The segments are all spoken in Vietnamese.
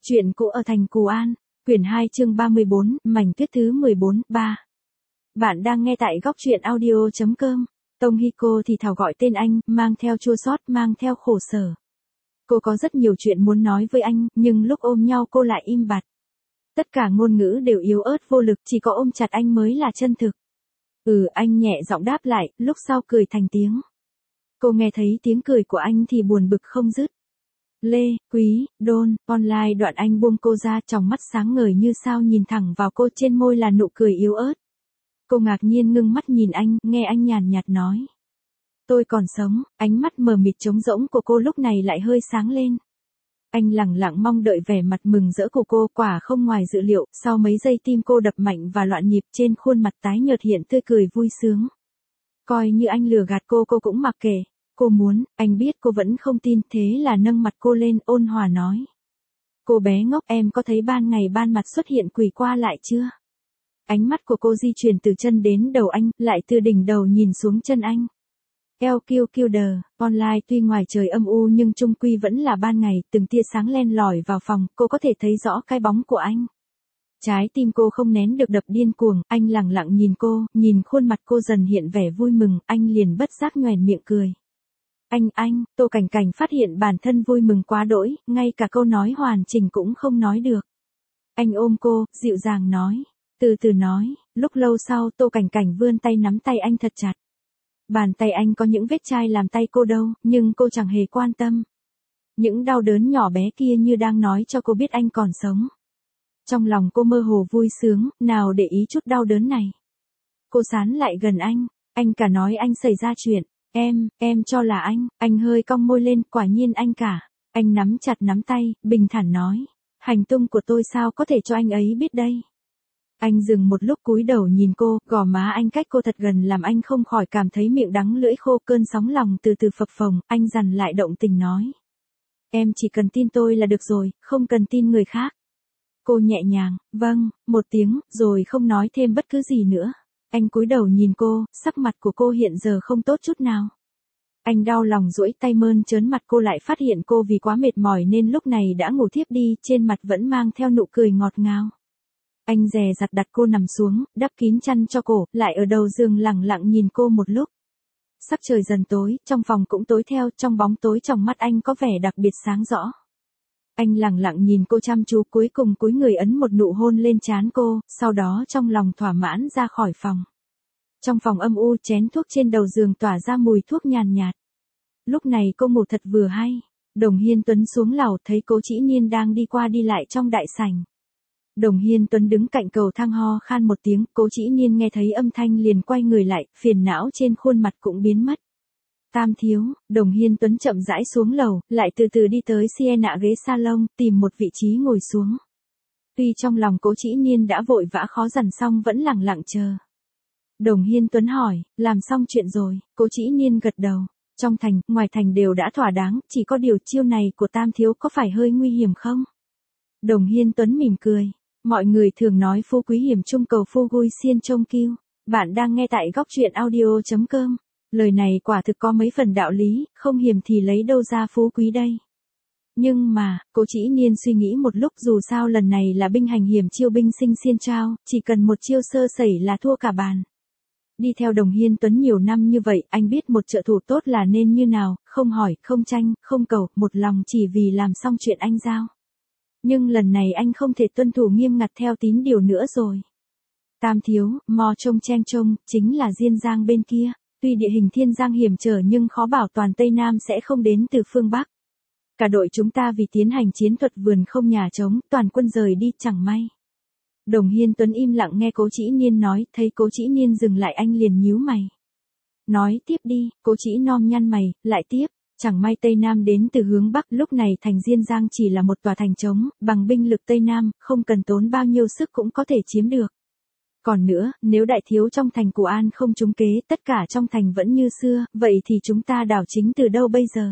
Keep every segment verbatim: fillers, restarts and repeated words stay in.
Chuyện cũ ở thành Cù An, quyển hai chương ba mươi bốn, mảnh tuyết thứ mười bốn, ba. Bạn đang nghe tại góc truyện audio.com. Tông Hiko thì thào gọi tên anh, mang theo chua xót, mang theo khổ sở. Cô có rất nhiều chuyện muốn nói với anh, nhưng lúc ôm nhau cô lại im bặt. Tất cả ngôn ngữ đều yếu ớt vô lực, chỉ có ôm chặt anh mới là chân thực. Ừ, anh nhẹ giọng đáp lại, lúc sau cười thành tiếng. Cô nghe thấy tiếng cười của anh thì buồn bực không dứt. Lê, Quý, Đôn, online đoạn anh buông cô ra, tròng mắt sáng ngời như sao nhìn thẳng vào cô, trên môi là nụ cười yếu ớt. Cô ngạc nhiên ngưng mắt nhìn anh, nghe anh nhàn nhạt nói. Tôi còn sống, ánh mắt mờ mịt trống rỗng của cô lúc này lại hơi sáng lên. Anh lẳng lặng mong đợi vẻ mặt mừng rỡ của cô, quả không ngoài dự liệu, sau mấy giây tim cô đập mạnh và loạn nhịp, trên khuôn mặt tái nhợt hiện tươi cười vui sướng. Coi như anh lừa gạt cô, cô cũng mặc kệ. Cô muốn, anh biết cô vẫn không tin, thế là nâng mặt cô lên, ôn hòa nói. Cô bé ngốc, em có thấy ban ngày ban mặt xuất hiện quỷ qua lại chưa? Ánh mắt của cô di chuyển từ chân đến đầu anh, lại từ đỉnh đầu nhìn xuống chân anh. Eo kiêu kiêu đờ, online tuy ngoài trời âm u nhưng chung quy vẫn là ban ngày, từng tia sáng len lỏi vào phòng, cô có thể thấy rõ cái bóng của anh. Trái tim cô không nén được đập điên cuồng, anh lặng lặng nhìn cô, nhìn khuôn mặt cô dần hiện vẻ vui mừng, anh liền bất giác nhoẻn miệng cười. Anh, anh, Tô Cảnh Cảnh phát hiện bản thân vui mừng quá đỗi, ngay cả câu nói hoàn chỉnh cũng không nói được. Anh ôm cô, dịu dàng nói, từ từ nói, lúc lâu sau Tô Cảnh Cảnh vươn tay nắm tay anh thật chặt. Bàn tay anh có những vết chai làm tay cô đau, nhưng cô chẳng hề quan tâm. Những đau đớn nhỏ bé kia như đang nói cho cô biết anh còn sống. Trong lòng cô mơ hồ vui sướng, nào để ý chút đau đớn này. Cô sán lại gần anh, anh cả nói anh xảy ra chuyện. Em, em cho là anh, anh hơi cong môi lên, quả nhiên anh cả. Anh nắm chặt nắm tay, bình thản nói. Hành tung của tôi sao có thể cho anh ấy biết đây? Anh dừng một lúc cúi đầu nhìn cô, gò má anh cách cô thật gần làm anh không khỏi cảm thấy miệng đắng lưỡi khô, cơn sóng lòng từ từ phập phồng, anh dằn lại động tình nói. Em chỉ cần tin tôi là được rồi, không cần tin người khác. Cô nhẹ nhàng, vâng, một tiếng, rồi không nói thêm bất cứ gì nữa. Anh cúi đầu nhìn cô, sắc mặt của cô hiện giờ không tốt chút nào. Anh đau lòng duỗi tay mơn trớn mặt cô, lại phát hiện cô vì quá mệt mỏi nên lúc này đã ngủ thiếp đi, trên mặt vẫn mang theo nụ cười ngọt ngào. Anh dè dặt đặt cô nằm xuống, đắp kín chăn cho cổ, lại ở đầu giường lặng lặng nhìn cô một lúc. Sắc trời dần tối, trong phòng cũng tối theo, trong bóng tối trong mắt anh có vẻ đặc biệt sáng rõ. Anh lặng lặng nhìn cô chăm chú, cuối cùng cúi người ấn một nụ hôn lên trán cô, sau đó trong lòng thỏa mãn ra khỏi phòng. Trong phòng âm u, chén thuốc trên đầu giường tỏa ra mùi thuốc nhàn nhạt. Lúc này cô ngủ thật vừa hay. Đồng Hiên Tuấn xuống lầu thấy Cố Chỉ Nhiên đang đi qua đi lại trong đại sảnh. Đồng Hiên Tuấn đứng cạnh cầu thang ho khan một tiếng, Cố Chỉ Nhiên nghe thấy âm thanh liền quay người lại, phiền não trên khuôn mặt cũng biến mất. Tam thiếu, Đồng Hiên Tuấn chậm rãi xuống lầu, lại từ từ đi tới Sienna ghế salon, tìm một vị trí ngồi xuống. Tuy trong lòng Cố Chỉ Nhiên đã vội vã khó dằn xong vẫn lặng lặng chờ. Đồng Hiên Tuấn hỏi, làm xong chuyện rồi? Cố Chỉ Nhiên gật đầu. Trong thành, ngoài thành đều đã thỏa đáng, chỉ có điều chiêu này của Tam thiếu có phải hơi nguy hiểm không? Đồng Hiên Tuấn mỉm cười. Mọi người thường nói phú quý hiểm trung cầu phu gui xiên trông kiêu. Bạn đang nghe tại góc truyện audio.com. Lời này quả thực có mấy phần đạo lý, không hiểm thì lấy đâu ra phú quý đây. Nhưng mà, Cố Chỉ Nhiên suy nghĩ một lúc, dù sao lần này là binh hành hiểm chiêu binh sinh xiên trao, chỉ cần một chiêu sơ sẩy là thua cả bàn. Đi theo Đồng Hiên Tuấn nhiều năm như vậy, anh biết một trợ thủ tốt là nên như nào, không hỏi, không tranh, không cầu, một lòng chỉ vì làm xong chuyện anh giao. Nhưng lần này anh không thể tuân thủ nghiêm ngặt theo tín điều nữa rồi. Tam thiếu, mò trông chen trông, chính là Diên Giang bên kia. Tuy địa hình thiên giang hiểm trở nhưng khó bảo toàn Tây Nam sẽ không đến từ phương Bắc. Cả đội chúng ta vì tiến hành chiến thuật vườn không nhà trống, toàn quân rời đi, chẳng may. Đồng Hiên Tuấn im lặng nghe Cố Chỉ Nhiên nói, thấy Cố Chỉ Nhiên dừng lại anh liền nhíu mày. Nói tiếp đi, Cố Chỉ non nhăn mày, lại tiếp, chẳng may Tây Nam đến từ hướng Bắc, lúc này thành Diên Giang chỉ là một tòa thành trống, bằng binh lực Tây Nam, không cần tốn bao nhiêu sức cũng có thể chiếm được. Còn nữa, nếu đại thiếu trong thành Cù An không trúng kế, tất cả trong thành vẫn như xưa, vậy thì chúng ta đảo chính từ đâu bây giờ?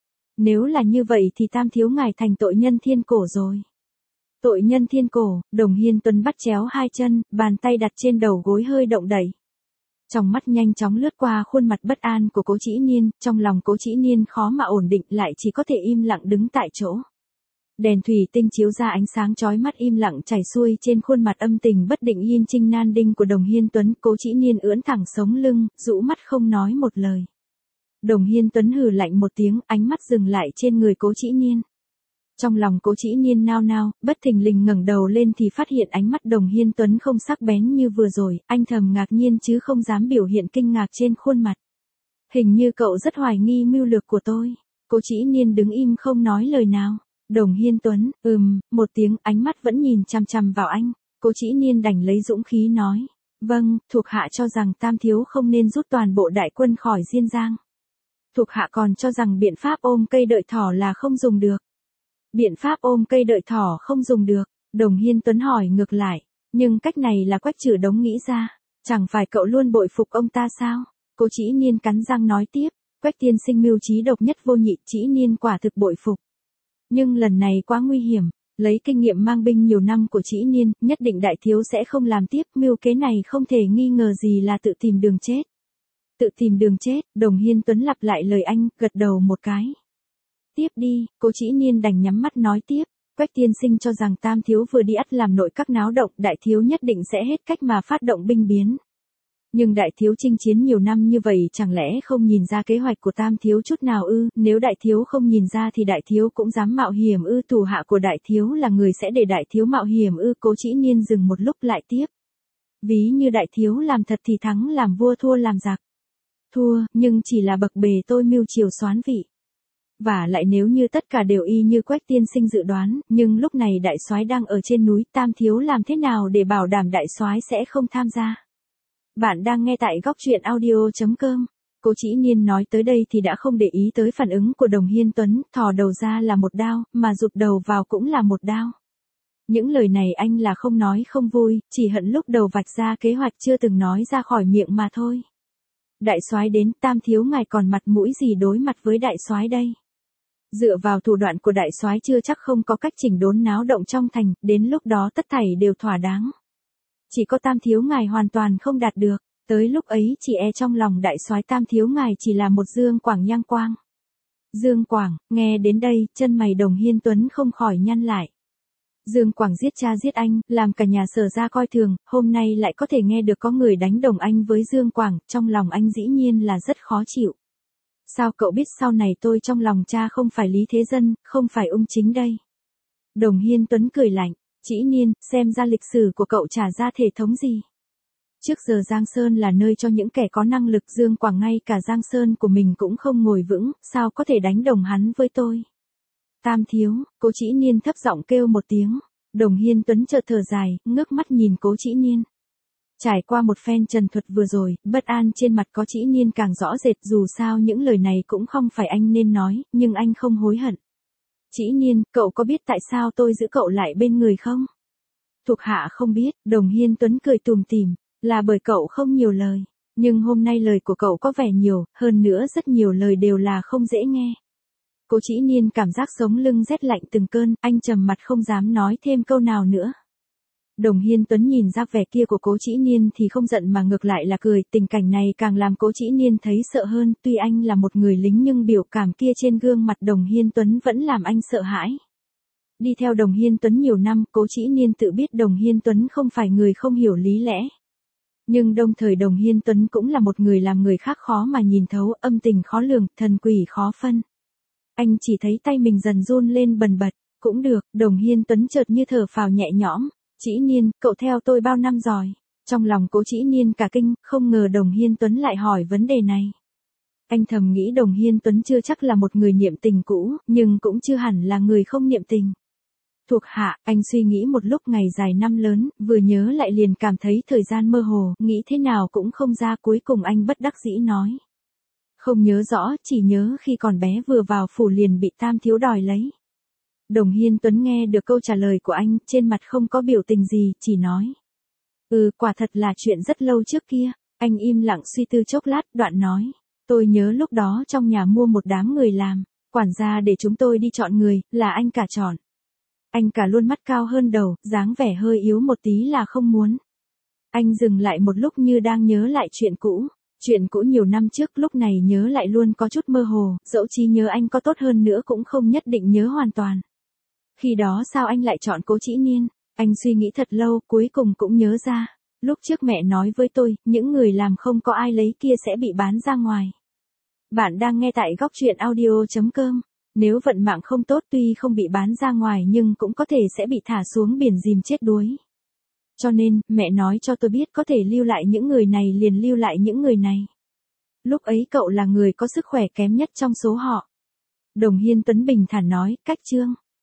Nếu là như vậy thì Tam thiếu ngài thành tội nhân thiên cổ rồi. Tội nhân thiên cổ, Đồng Hiên Tuấn bắt chéo hai chân, bàn tay đặt trên đầu gối hơi động đẩy. Trong mắt nhanh chóng lướt qua khuôn mặt bất an của Cố Chỉ Nhiên, trong lòng Cố Chỉ Nhiên khó mà ổn định, lại chỉ có thể im lặng đứng tại chỗ. Đèn thủy tinh chiếu ra ánh sáng chói mắt im lặng chảy xuôi trên khuôn mặt âm tình bất định Yên Trinh nan đinh của Đồng Hiên Tuấn, Cố Chỉ Niên ưỡn thẳng sống lưng, rũ mắt không nói một lời. Đồng Hiên Tuấn hừ lạnh một tiếng, ánh mắt dừng lại trên người Cố Chỉ Niên. Trong lòng Cố Chỉ Niên nao nao, bất thình lình ngẩng đầu lên thì phát hiện ánh mắt Đồng Hiên Tuấn không sắc bén như vừa rồi, anh thầm ngạc nhiên chứ không dám biểu hiện kinh ngạc trên khuôn mặt. Hình như cậu rất hoài nghi mưu lược của tôi. Cố Chỉ Niên đứng im không nói lời nào. Đồng Hiên Tuấn, ừm, một tiếng, ánh mắt vẫn nhìn chằm chằm vào anh. Cố Chỉ Niên đành lấy dũng khí nói. Vâng, thuộc hạ cho rằng Tam thiếu không nên rút toàn bộ đại quân khỏi Diên Giang. Thuộc hạ còn cho rằng biện pháp ôm cây đợi thỏ là không dùng được. Biện pháp ôm cây đợi thỏ không dùng được, Đồng Hiên Tuấn hỏi ngược lại. Nhưng cách này là Quách Trử Đống nghĩ ra. Chẳng phải cậu luôn bội phục ông ta sao? Cố Chỉ Niên cắn răng nói tiếp. Quách tiên sinh mưu trí độc nhất vô nhị, Chỉ Niên quả thực bội phục. Nhưng lần này quá nguy hiểm, lấy kinh nghiệm mang binh nhiều năm của Chỉ Niên, nhất định đại thiếu sẽ không làm tiếp, mưu kế này không thể nghi ngờ gì là tự tìm đường chết. Tự tìm đường chết, Đồng Hiên Tuấn lặp lại lời anh, gật đầu một cái. Tiếp đi, Cố Chỉ Niên đành nhắm mắt nói tiếp, Quách tiên sinh cho rằng Tam thiếu vừa đi ắt làm nội các náo động, đại thiếu nhất định sẽ hết cách mà phát động binh biến. Nhưng đại thiếu chinh chiến nhiều năm như vậy chẳng lẽ không nhìn ra kế hoạch của Tam thiếu chút nào ư? Nếu đại thiếu không nhìn ra thì đại thiếu cũng dám mạo hiểm ư? Thủ hạ của đại thiếu là người sẽ để đại thiếu mạo hiểm ư? Cố Chỉ Niên dừng một lúc lại tiếp. Ví như đại thiếu làm thật thì thắng làm vua, thua làm giặc. Thua, nhưng chỉ là bậc bề tôi mưu triều soán vị. Và lại nếu như tất cả đều y như Quách tiên sinh dự đoán, nhưng lúc này đại soái đang ở trên núi, Tam thiếu làm thế nào để bảo đảm đại soái sẽ không tham gia? Bạn đang nghe tại góc truyện audio chấm com. Cố Chỉ Niên nói tới đây thì đã không để ý tới phản ứng của Đồng Hiên Tuấn, thò đầu ra là một đao, mà rụt đầu vào cũng là một đao. Những lời này anh là không nói không vui, chỉ hận lúc đầu vạch ra kế hoạch chưa từng nói ra khỏi miệng mà thôi. Đại soái đến, Tam thiếu ngài còn mặt mũi gì đối mặt với đại soái đây? Dựa vào thủ đoạn của đại soái chưa chắc không có cách chỉnh đốn náo động trong thành, đến lúc đó tất thảy đều thỏa đáng. Chỉ có Tam thiếu ngài hoàn toàn không đạt được, tới lúc ấy chỉ e trong lòng đại soái Tam thiếu ngài chỉ là một dương quảng nhang quang. Dương Quảng, nghe đến đây, chân mày Đồng Hiên Tuấn không khỏi nhăn lại. Dương Quảng giết cha giết anh, làm cả nhà Sở ra coi thường, hôm nay lại có thể nghe được có người đánh đồng anh với Dương Quảng, trong lòng anh dĩ nhiên là rất khó chịu. Sao cậu biết sau này tôi trong lòng cha không phải Lý Thế Dân, không phải Ung Chính đây? Đồng Hiên Tuấn cười lạnh. Chỉ Niên, xem ra lịch sử của cậu trả ra thể thống gì? Trước giờ Giang Sơn là nơi cho những kẻ có năng lực, Dương Quảng ngay cả Giang Sơn của mình cũng không ngồi vững, sao có thể đánh đồng hắn với tôi? Tam thiếu, Cố Chỉ Niên thấp giọng kêu một tiếng. Đồng Hiên Tuấn chợt thở dài, ngước mắt nhìn Cố Chỉ Niên. Trải qua một phen trần thuật vừa rồi, bất an trên mặt Cố Chỉ Niên càng rõ rệt, dù sao những lời này cũng không phải anh nên nói, nhưng anh không hối hận. Chỉ Niên, cậu có biết tại sao tôi giữ cậu lại bên người không? Thuộc hạ không biết, Đồng Hiên Tuấn cười tùm tìm, là bởi cậu không nhiều lời, nhưng hôm nay lời của cậu có vẻ nhiều, hơn nữa rất nhiều lời đều là không dễ nghe. Cố Chỉ Niên cảm giác sống lưng rét lạnh từng cơn, anh trầm mặt không dám nói thêm câu nào nữa. Đồng Hiên Tuấn nhìn ra vẻ kia của Cố Chỉ Niên thì không giận mà ngược lại là cười, tình cảnh này càng làm Cố Chỉ Niên thấy sợ hơn, tuy anh là một người lính nhưng biểu cảm kia trên gương mặt Đồng Hiên Tuấn vẫn làm anh sợ hãi. Đi theo Đồng Hiên Tuấn nhiều năm, Cố Chỉ Niên tự biết Đồng Hiên Tuấn không phải người không hiểu lý lẽ. Nhưng đồng thời Đồng Hiên Tuấn cũng là một người làm người khác khó mà nhìn thấu, âm tình khó lường, thần quỷ khó phân. Anh chỉ thấy tay mình dần run lên bần bật, cũng được, Đồng Hiên Tuấn chợt như thở phào nhẹ nhõm. Chỉ Niên, cậu theo tôi bao năm rồi? Trong lòng Cố Chỉ Niên cả kinh, không ngờ Đồng Hiên Tuấn lại hỏi vấn đề này. Anh thầm nghĩ Đồng Hiên Tuấn chưa chắc là một người niệm tình cũ, nhưng cũng chưa hẳn là người không niệm tình. Thuộc hạ, anh suy nghĩ một lúc ngày dài năm lớn, vừa nhớ lại liền cảm thấy thời gian mơ hồ, nghĩ thế nào cũng không ra, cuối cùng anh bất đắc dĩ nói. Không nhớ rõ, chỉ nhớ khi còn bé vừa vào phủ liền bị Tam thiếu đòi lấy. Đồng Hiên Tuấn nghe được câu trả lời của anh, trên mặt không có biểu tình gì, chỉ nói. Ừ, quả thật là chuyện rất lâu trước kia. Anh im lặng suy tư chốc lát, đoạn nói. Tôi nhớ lúc đó trong nhà mua một đám người làm, quản gia để chúng tôi đi chọn người, là anh cả chọn. Anh cả luôn mắt cao hơn đầu, dáng vẻ hơi yếu một tí là không muốn. Anh dừng lại một lúc như đang nhớ lại chuyện cũ. Chuyện cũ nhiều năm trước lúc này nhớ lại luôn có chút mơ hồ, dẫu trí nhớ anh có tốt hơn nữa cũng không nhất định nhớ hoàn toàn. Khi đó sao anh lại chọn Cố Trĩ Niên? Anh suy nghĩ thật lâu, cuối cùng cũng nhớ ra. Lúc trước mẹ nói với tôi, những người làm không có ai lấy kia sẽ bị bán ra ngoài. Bạn đang nghe tại góc truyện audio.com. Nếu vận mạng không tốt tuy không bị bán ra ngoài nhưng cũng có thể sẽ bị thả xuống biển dìm chết đuối. Cho nên, mẹ nói cho tôi biết có thể lưu lại những người này liền lưu lại những người này. Lúc ấy cậu là người có sức khỏe kém nhất trong số họ. Đồng Hiên Tuấn bình thản nói, cách Trương.